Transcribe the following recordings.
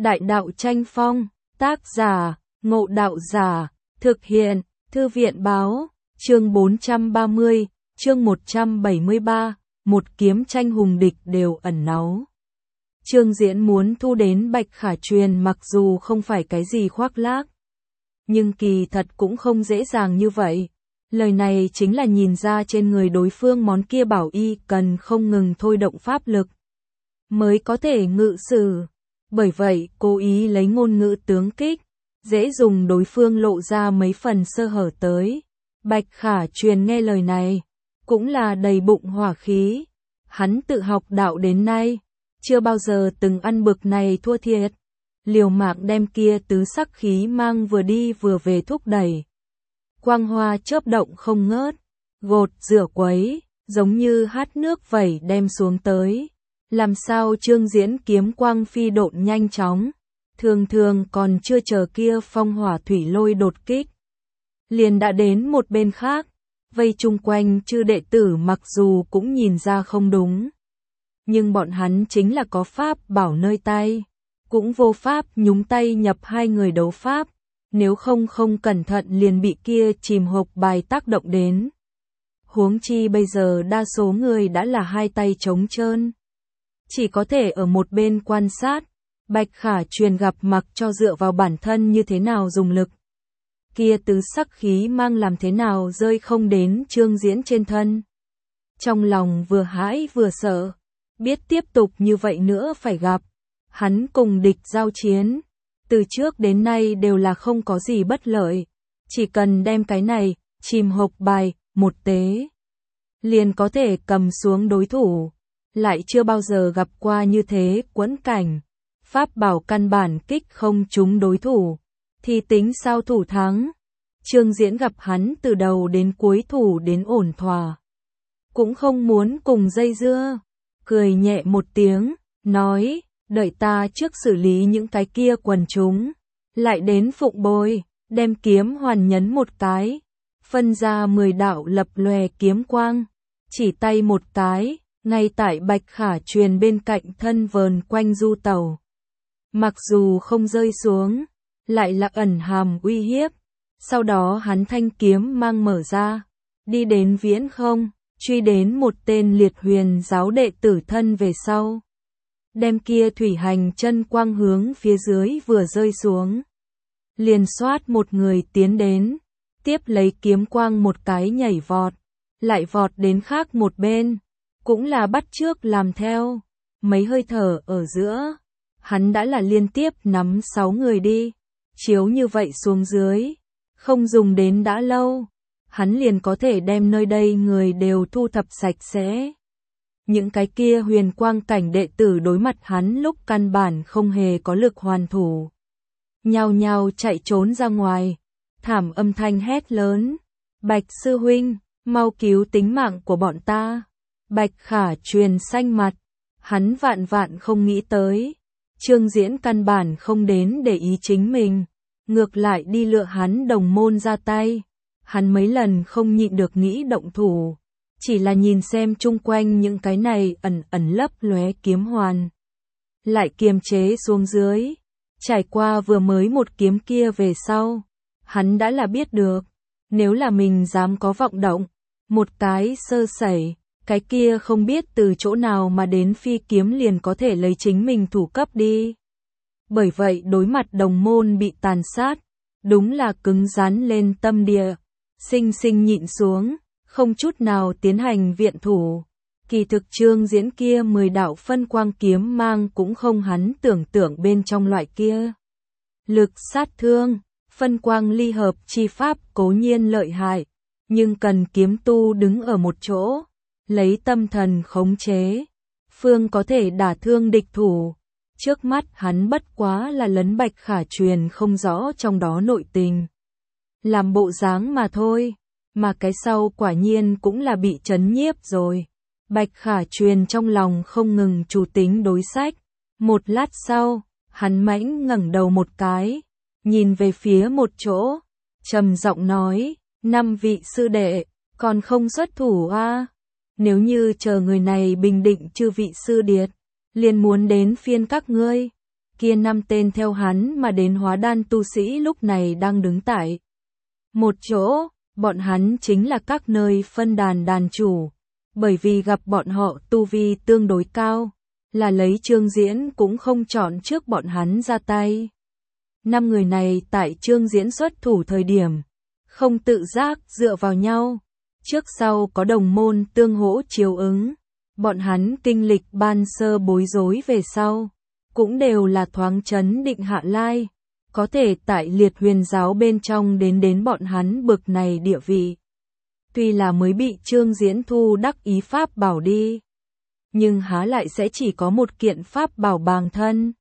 Đại đạo tranh phong, tác giả, Ngộ Đạo Giả, thực hiện, Thư viện báo, chương 430, chương 173, một kiếm tranh hùng địch đều ẩn náu. Trương Diễn muốn thu đến Bạch Khả Truyền mặc dù không phải cái gì khoác lác, nhưng kỳ thật cũng không dễ dàng như vậy. Lời này chính là nhìn ra trên người đối phương món kia bảo y cần không ngừng thôi động pháp lực mới có thể ngự sử. Bởi vậy, cố ý lấy ngôn ngữ tướng kích, dễ dùng đối phương lộ ra mấy phần sơ hở tới. Bạch Khả Truyền nghe lời này, cũng là đầy bụng hỏa khí. Hắn tự học đạo đến nay, chưa bao giờ từng ăn bực này thua thiệt. Liều mạng đem kia tứ sắc khí mang vừa đi vừa về thúc đẩy. Quang hoa chớp động không ngớt, gột rửa quấy, giống như hát nước vẩy đem xuống tới. Làm sao Trương Diễn kiếm quang phi độn nhanh chóng, thường thường còn chưa chờ kia phong hỏa thủy lôi đột kích, liền đã đến một bên khác, vây chung quanh chư đệ tử mặc dù cũng nhìn ra không đúng. Nhưng bọn hắn chính là có pháp bảo nơi tay, cũng vô pháp nhúng tay nhập hai người đấu pháp, nếu không cẩn thận liền bị kia chìm hộp bài tác động đến. Huống chi bây giờ đa số người đã là hai tay trống trơn, chỉ có thể ở một bên quan sát. Bạch Khả Truyền gặp mặc cho dựa vào bản thân như thế nào dùng lực, kia tứ sắc khí mang làm thế nào rơi không đến Trương Diễn trên thân. Trong lòng vừa hãi vừa sợ, biết tiếp tục như vậy nữa phải gặp hắn cùng địch giao chiến, từ trước đến nay đều là không có gì bất lợi, chỉ cần đem cái này chìm hộp bài một tế, liền có thể cầm xuống đối thủ. Lại chưa bao giờ gặp qua như thế quẫn cảnh, pháp bảo căn bản kích không trúng đối thủ, thì tính sao thủ thắng. Trương Diễn gặp hắn từ đầu đến cuối thủ đến ổn thỏa, cũng không muốn cùng dây dưa, cười nhẹ một tiếng, nói, đợi ta trước xử lý những cái kia quần chúng, lại đến phụng bồi, đem kiếm hoàn nhấn một cái, phân ra 10 đạo lập lòe kiếm quang, chỉ tay một cái, ngay tại Bạch Khả Truyền bên cạnh thân vờn quanh du tàu. Mặc dù không rơi xuống, lại là ẩn hàm uy hiếp. Sau đó hắn thanh kiếm mang mở ra, đi đến viễn không, truy đến một tên liệt huyền giáo đệ tử thân về sau. Đem kia thủy hành chân quang hướng phía dưới vừa rơi xuống, liền xoát một người tiến đến, tiếp lấy kiếm quang một cái nhảy vọt, lại vọt đến khác một bên, cũng là bắt chước làm theo. Mấy hơi thở ở giữa, hắn đã là liên tiếp nắm 6 người đi, chiếu như vậy xuống dưới, không dùng đến đã lâu, hắn liền có thể đem nơi đây người đều thu thập sạch sẽ. Những cái kia huyền quang cảnh đệ tử đối mặt hắn lúc căn bản không hề có lực hoàn thủ, nhao nhao chạy trốn ra ngoài, thảm âm thanh hét lớn, Bạch sư huynh, mau cứu tính mạng của bọn ta. Bạch Khả Truyền xanh mặt, hắn vạn không nghĩ tới, Trương Diễn căn bản không đến để ý chính mình, ngược lại đi lựa hắn đồng môn ra tay. Hắn mấy lần không nhịn được nghĩ động thủ, chỉ là nhìn xem chung quanh những cái này ẩn lấp lóe kiếm hoàn, lại kiềm chế xuống dưới. Trải qua vừa mới một kiếm kia về sau, hắn đã là biết được, nếu là mình dám có vọng động, một cái sơ sẩy, cái kia không biết từ chỗ nào mà đến phi kiếm liền có thể lấy chính mình thủ cấp đi. Bởi vậy đối mặt đồng môn bị tàn sát, đúng là cứng rắn lên tâm địa, sinh nhịn xuống, không chút nào tiến hành viện thủ. Kỳ thực Trương Diễn kia 10 đạo phân quang kiếm mang cũng không hắn tưởng tượng bên trong loại kia. Lực sát thương, phân quang ly hợp chi pháp cố nhiên lợi hại, nhưng cần kiếm tu đứng ở một chỗ, lấy tâm thần khống chế, phương có thể đả thương địch thủ. Trước mắt hắn bất quá là lấn Bạch Khả Truyền không rõ trong đó nội tình, làm bộ dáng mà thôi, mà cái sau quả nhiên cũng là bị chấn nhiếp rồi. Bạch Khả Truyền trong lòng không ngừng chủ tính đối sách. Một lát sau, hắn mãnh ngẩng đầu một cái, nhìn về phía một chỗ, trầm giọng nói, 5 vị sư đệ, còn không xuất thủ a? Nếu như chờ người này bình định chư vị sư điệt, liền muốn đến phiên các ngươi. kia 5 tên theo hắn mà đến hóa đan tu sĩ lúc này đang đứng tại một chỗ, bọn hắn chính là các nơi phân đàn đàn chủ, bởi vì gặp bọn họ tu vi tương đối cao, là lấy Trương Diễn cũng không chọn trước bọn hắn ra tay. 5 người này tại Trương Diễn xuất thủ thời điểm, không tự giác dựa vào nhau, trước sau có đồng môn tương hỗ chiếu ứng, bọn hắn kinh lịch ban sơ bối rối về sau, cũng đều là thoáng chấn định hạ lai, có thể tại Liệt Huyền giáo bên trong đến bọn hắn bực này địa vị. Tuy là mới bị Trương Diễn thu đắc ý pháp bảo đi, nhưng há lại sẽ chỉ có một kiện pháp bảo bàng thân.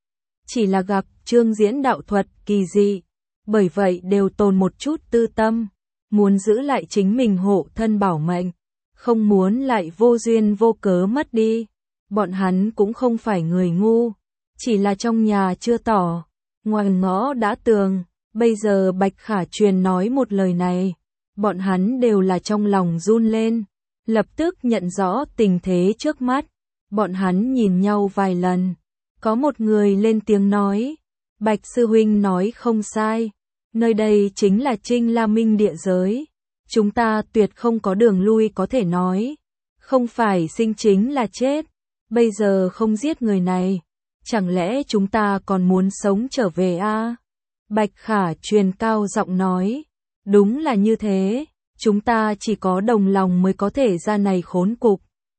Chỉ là gặp Trương Diễn đạo thuật kỳ dị, bởi vậy đều tồn một chút tư tâm, muốn giữ lại chính mình hộ thân bảo mệnh, không muốn lại vô duyên vô cớ mất đi. Bọn hắn cũng không phải người ngu, chỉ là trong nhà chưa tỏ, ngoài ngõ đã tường, bây giờ Bạch Khả Truyền nói một lời này, bọn hắn đều là trong lòng run lên, lập tức nhận rõ tình thế trước mắt, bọn hắn nhìn nhau vài lần, có một người lên tiếng nói, Bạch Sư Huynh nói không sai, nơi đây chính là Trinh La Minh địa giới, chúng ta tuyệt không có đường lui có thể nói, không phải sinh chính là chết, bây giờ không giết người này, chẳng lẽ chúng ta còn muốn sống trở về a? Bạch Khả Truyền cao giọng nói, đúng là như thế, chúng ta chỉ có đồng lòng mới có thể ra này khốn cục.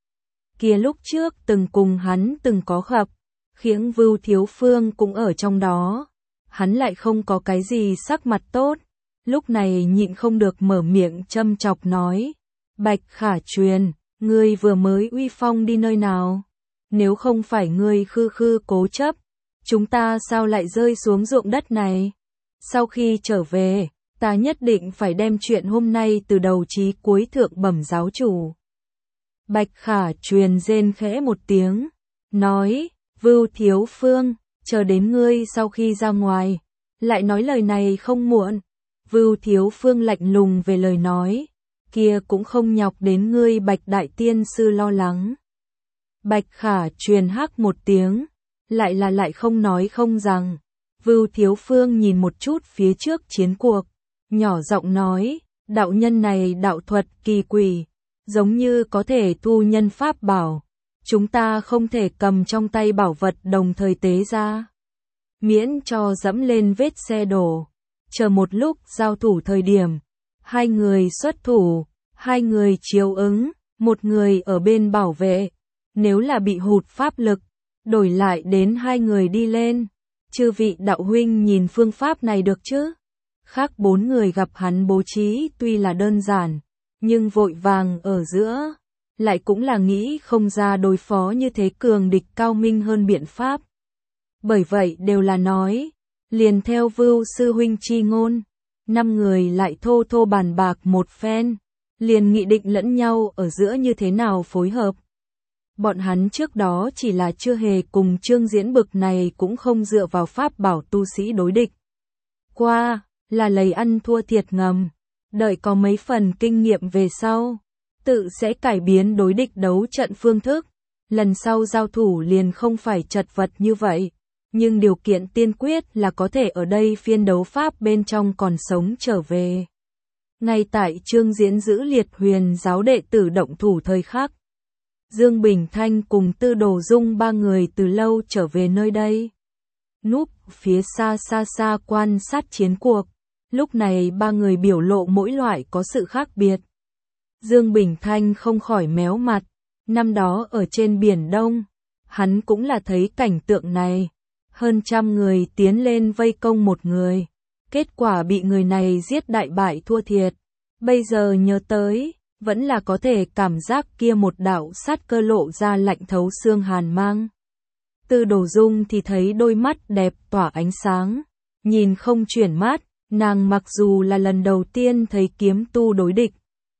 Kia lúc trước từng cùng hắn từng có gặp, Khiễng Vưu Thiếu Phương cũng ở trong đó, hắn lại không có cái gì sắc mặt tốt, lúc này nhịn không được mở miệng châm chọc nói, Bạch Khả Truyền, ngươi vừa mới uy phong đi nơi nào? Nếu không phải ngươi khư khư cố chấp, chúng ta sao lại rơi xuống ruộng đất này? Sau khi trở về, ta nhất định phải đem chuyện hôm nay từ đầu chí cuối thượng bẩm giáo chủ. Bạch Khả Truyền rên khẽ một tiếng, nói, Vưu Thiếu Phương, chờ đến ngươi sau khi ra ngoài, lại nói lời này không muộn. Vưu Thiếu Phương lạnh lùng về lời nói, kia cũng không nhọc đến ngươi Bạch Đại Tiên Sư lo lắng. Bạch Khả Truyền hắc một tiếng, lại không nói không rằng. Vưu Thiếu Phương nhìn một chút phía trước chiến cuộc, nhỏ giọng nói, đạo nhân này đạo thuật kỳ quỷ, giống như có thể thu nhân pháp bảo, chúng ta không thể cầm trong tay bảo vật đồng thời tế ra, miễn cho dẫm lên vết xe đổ. Chờ một lúc giao thủ thời điểm, hai người xuất thủ, hai người chiếu ứng, một người ở bên bảo vệ, nếu là bị hụt pháp lực, đổi lại đến hai người đi lên. Chư vị đạo huynh nhìn phương pháp này được chứ? Khác 4 người gặp hắn bố trí tuy là đơn giản, nhưng vội vàng ở giữa, lại cũng là nghĩ không ra đối phó như thế cường địch cao minh hơn biện pháp. Bởi vậy đều là nói, liền theo Vưu Sư Huynh chi ngôn, 5 người lại thô thô bàn bạc một phen, liền nghị định lẫn nhau ở giữa như thế nào phối hợp. Bọn hắn trước đó chỉ là chưa hề cùng Trương Diễn bực này cũng không dựa vào pháp bảo tu sĩ đối địch. Qua, là lấy ăn thua thiệt ngầm, đợi có mấy phần kinh nghiệm về sau, tự sẽ cải biến đối địch đấu trận phương thức, lần sau giao thủ liền không phải chật vật như vậy, nhưng điều kiện tiên quyết là có thể ở đây phiên đấu pháp bên trong còn sống trở về. Ngay tại Trương Diễn giữ Liệt Huyền giáo đệ tử động thủ thời khắc, Dương Bình Thanh cùng Tư Đồ Dung 3 người từ lâu trở về nơi đây. Núp phía xa quan sát chiến cuộc, lúc này 3 người biểu lộ mỗi loại có sự khác biệt. Dương Bình Thanh không khỏi méo mặt, năm đó ở trên Biển Đông, hắn cũng là thấy cảnh tượng này, hơn 100 người tiến lên vây công một người, kết quả bị người này giết đại bại thua thiệt. Bây giờ nhớ tới, vẫn là có thể cảm giác kia một đạo sát cơ lộ ra lạnh thấu xương hàn mang. Tư Đồ Dung thì thấy đôi mắt đẹp tỏa ánh sáng, nhìn không chuyển mắt, nàng mặc dù là lần đầu tiên thấy kiếm tu đối địch,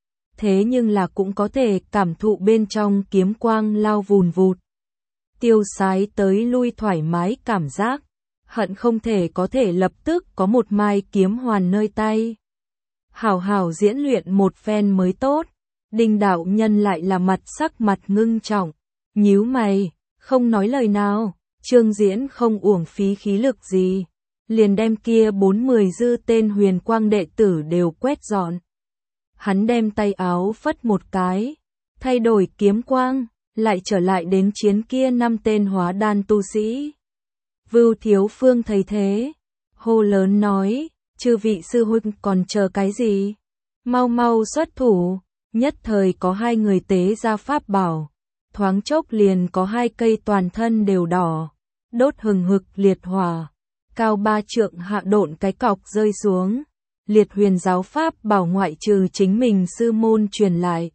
thế nhưng là cũng có thể cảm thụ bên trong kiếm quang lao vùn vụt, tiêu sái tới lui thoải mái cảm giác, hận không thể có thể lập tức có một mai kiếm hoàn nơi tay. Hảo hảo diễn luyện một phen mới tốt. Đinh đạo nhân lại là mặt sắc mặt ngưng trọng, nhíu mày, không nói lời nào, Trương Diễn không uổng phí khí lực gì, liền đem kia 40 dư tên huyền quang đệ tử đều quét dọn. Hắn đem tay áo phất một cái, thay đổi kiếm quang, lại trở lại đến chiến kia 5 tên hóa đan tu sĩ. Vưu Thiếu Phương thấy thế, hô lớn nói, chư vị sư huynh còn chờ cái gì? Mau mau xuất thủ, nhất thời có 2 người tế ra pháp bảo, thoáng chốc liền có 2 cây toàn thân đều đỏ, đốt hừng hực liệt hỏa, cao 3 trượng hạ độn cái cọc rơi xuống. Liệt huyền giáo pháp bảo ngoại trừ chính mình sư môn truyền lại,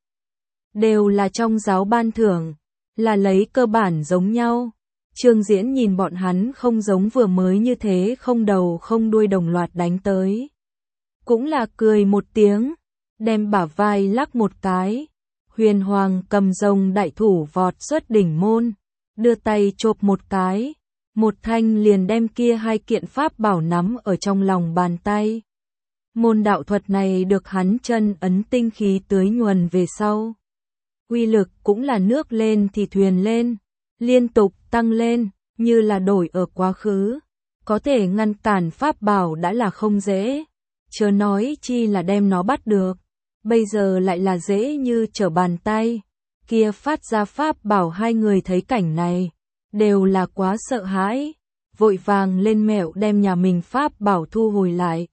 đều là trong giáo ban thưởng, là lấy cơ bản giống nhau. Trương Diễn nhìn bọn hắn không giống vừa mới như thế không đầu không đuôi đồng loạt đánh tới. Cũng là cười một tiếng, đem bả vai lắc một cái. Huyền Hoàng cầm rồng đại thủ vọt xuất đỉnh môn, đưa tay chộp một cái, một thanh liền đem kia 2 kiện pháp bảo nắm ở trong lòng bàn tay. Môn đạo thuật này được hắn chân ấn tinh khí tưới nhuần về sau. Uy lực cũng là nước lên thì thuyền lên, liên tục tăng lên, như là đổi ở quá khứ. Có thể ngăn cản pháp bảo đã là không dễ, chớ nói chi là đem nó bắt được. Bây giờ lại là dễ như trở bàn tay. Kia phát ra pháp bảo 2 người thấy cảnh này, đều là quá sợ hãi, vội vàng lên mẹo đem nhà mình pháp bảo thu hồi lại.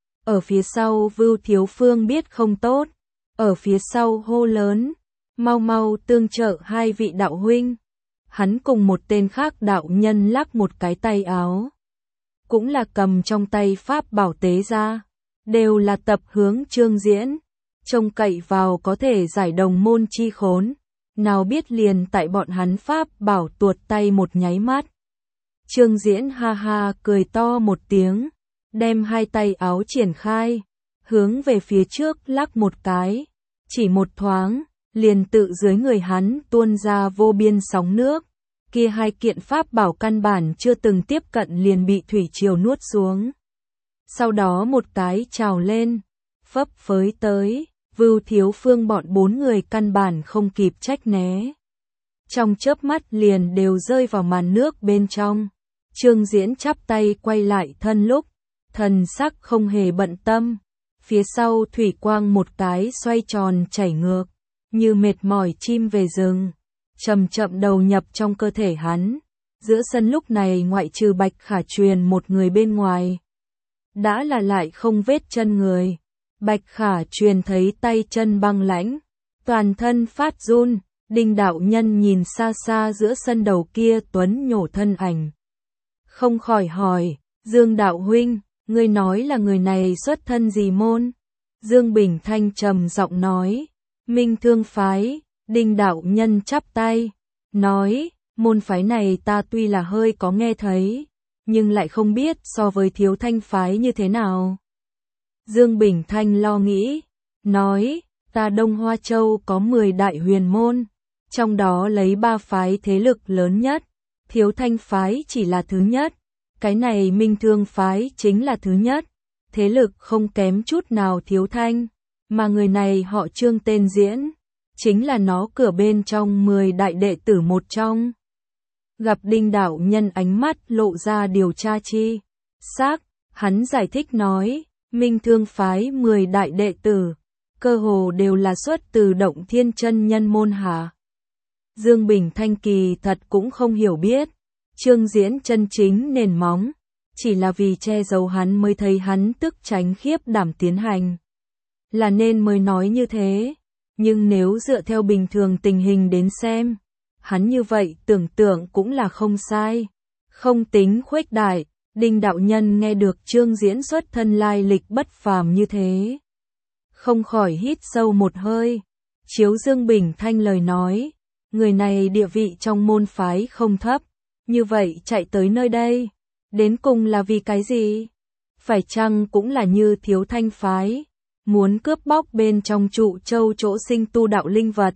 Ở phía sau Vưu Thiếu Phương biết không tốt, ở phía sau hô lớn, mau mau tương trợ 2 vị đạo huynh. Hắn cùng một tên khác đạo nhân lắc một cái tay áo, cũng là cầm trong tay pháp bảo tế ra, đều là tập hướng Trương Diễn, trông cậy vào có thể giải đồng môn chi khốn, nào biết liền tại bọn hắn pháp bảo tuột tay một nháy mắt. Trương Diễn ha ha cười to một tiếng, đem 2 tay áo triển khai, hướng về phía trước lắc một cái, chỉ một thoáng, liền tự dưới người hắn tuôn ra vô biên sóng nước, kia 2 kiện pháp bảo căn bản chưa từng tiếp cận liền bị thủy triều nuốt xuống. Sau đó một cái trào lên, phấp phới tới, Vưu Thiếu Phương bọn 4 người căn bản không kịp trách né. Trong chớp mắt liền đều rơi vào màn nước bên trong. Trương Diễn chắp tay quay lại thân lúc, thần sắc không hề bận tâm, phía sau thủy quang một cái xoay tròn chảy ngược, như mệt mỏi chim về rừng, chậm chậm đầu nhập trong cơ thể hắn. Giữa sân lúc này ngoại trừ Bạch Khả truyền một người bên ngoài, đã là lại không vết chân người. Bạch Khả truyền thấy tay chân băng lãnh, toàn thân phát run, Đinh đạo nhân nhìn xa xa giữa sân đầu kia tuấn nhổ thân ảnh, không khỏi hỏi, Dương đạo huynh, ngươi nói là người này xuất thân gì môn? Dương Bình Thanh trầm giọng nói, Minh Thương phái. Đinh đạo nhân chắp tay, nói, môn phái này ta tuy là hơi có nghe thấy, nhưng lại không biết so với Thiếu Thanh phái như thế nào. Dương Bình Thanh lo nghĩ, nói, ta Đông Hoa Châu có 10 đại huyền môn, trong đó lấy 3 phái thế lực lớn nhất, Thiếu Thanh phái chỉ là thứ nhất, cái này Minh Thương phái chính là thứ nhất, thế lực không kém chút nào Thiếu Thanh, mà người này họ Trương tên Diễn, chính là nó cửa bên trong 10 đại đệ tử một trong. Gặp Đinh đạo nhân ánh mắt lộ ra điều tra chi xác, hắn giải thích nói, Minh Thương phái 10 đại đệ tử, cơ hồ đều là xuất từ Động Thiên chân nhân môn hạ. Dương Bình Thanh kỳ thật cũng không hiểu biết, Trương Diễn chân chính nền móng, chỉ là vì che giấu hắn mới thấy hắn tức tránh khiếp đảm tiến hành. Là nên mới nói như thế, nhưng nếu dựa theo bình thường tình hình đến xem, hắn như vậy tưởng tượng cũng là không sai, không tính khuếch đại. Đinh đạo nhân nghe được Trương Diễn xuất thân lai lịch bất phàm như thế, không khỏi hít sâu một hơi, chiếu Dương Bình Thanh lời nói, người này địa vị trong môn phái không thấp, như vậy chạy tới nơi đây, đến cùng là vì cái gì? Phải chăng cũng là như Thiếu Thanh phái, muốn cướp bóc bên trong trụ châu chỗ sinh tu đạo linh vật?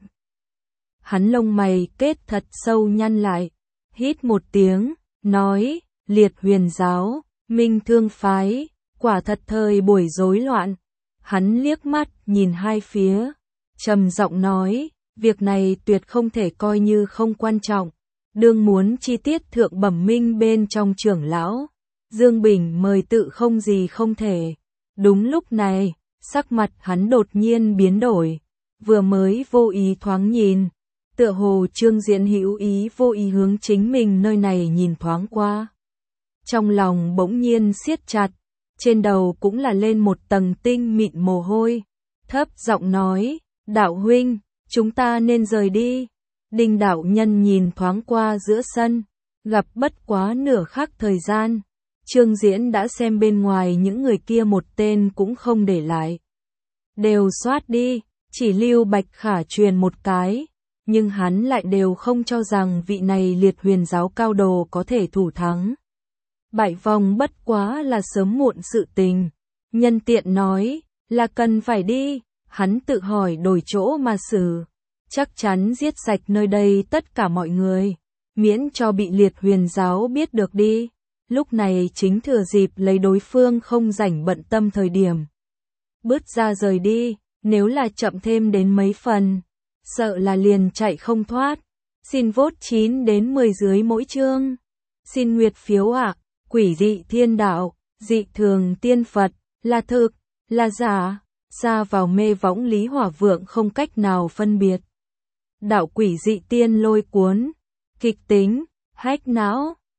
Hắn lông mày kết thật sâu nhăn lại, hít một tiếng, nói, Liệt huyền giáo, Minh Thương phái, quả thật thời buổi rối loạn. Hắn liếc mắt nhìn 2 phía, trầm giọng nói, việc này tuyệt không thể coi như không quan trọng, đương muốn chi tiết thượng bẩm minh bên trong trưởng lão. Dương Bình mời tự không gì không thể. Đúng lúc này, sắc mặt hắn đột nhiên biến đổi, vừa mới vô ý thoáng nhìn, tựa hồ Trương Diễn hữu ý vô ý hướng chính mình nơi này nhìn thoáng qua. Trong lòng bỗng nhiên siết chặt, trên đầu cũng là lên một tầng tinh mịn mồ hôi, thấp giọng nói, đạo huynh, chúng ta nên rời đi. Đinh đạo nhân nhìn thoáng qua giữa sân, gặp bất quá nửa khắc thời gian, Trương Diễn đã xem bên ngoài những người kia một tên cũng không để lại. Đều xoát đi, chỉ lưu Bạch Khả truyền một cái, nhưng hắn lại đều không cho rằng vị này liệt huyền giáo cao đồ có thể thủ thắng. Bại vòng bất quá là sớm muộn sự tình, nhân tiện nói, là cần phải đi, hắn tự hỏi đổi chỗ mà xử, chắc chắn giết sạch nơi đây tất cả mọi người, miễn cho bị liệt huyền giáo biết được đi. Lúc này chính thừa dịp lấy đối phương không rảnh bận tâm thời điểm. Bước ra rời đi, nếu là chậm thêm đến mấy phần, sợ là liền chạy không thoát. Xin vote 9 đến 10 dưới mỗi chương. Xin nguyệt phiếu ạ, quỷ dị thiên đạo, dị thường tiên Phật, là thực, là giả, xa vào mê võng Lý Hỏa Vượng không cách nào phân biệt. Đạo quỷ dị tiên lôi cuốn, kịch tính, hách não.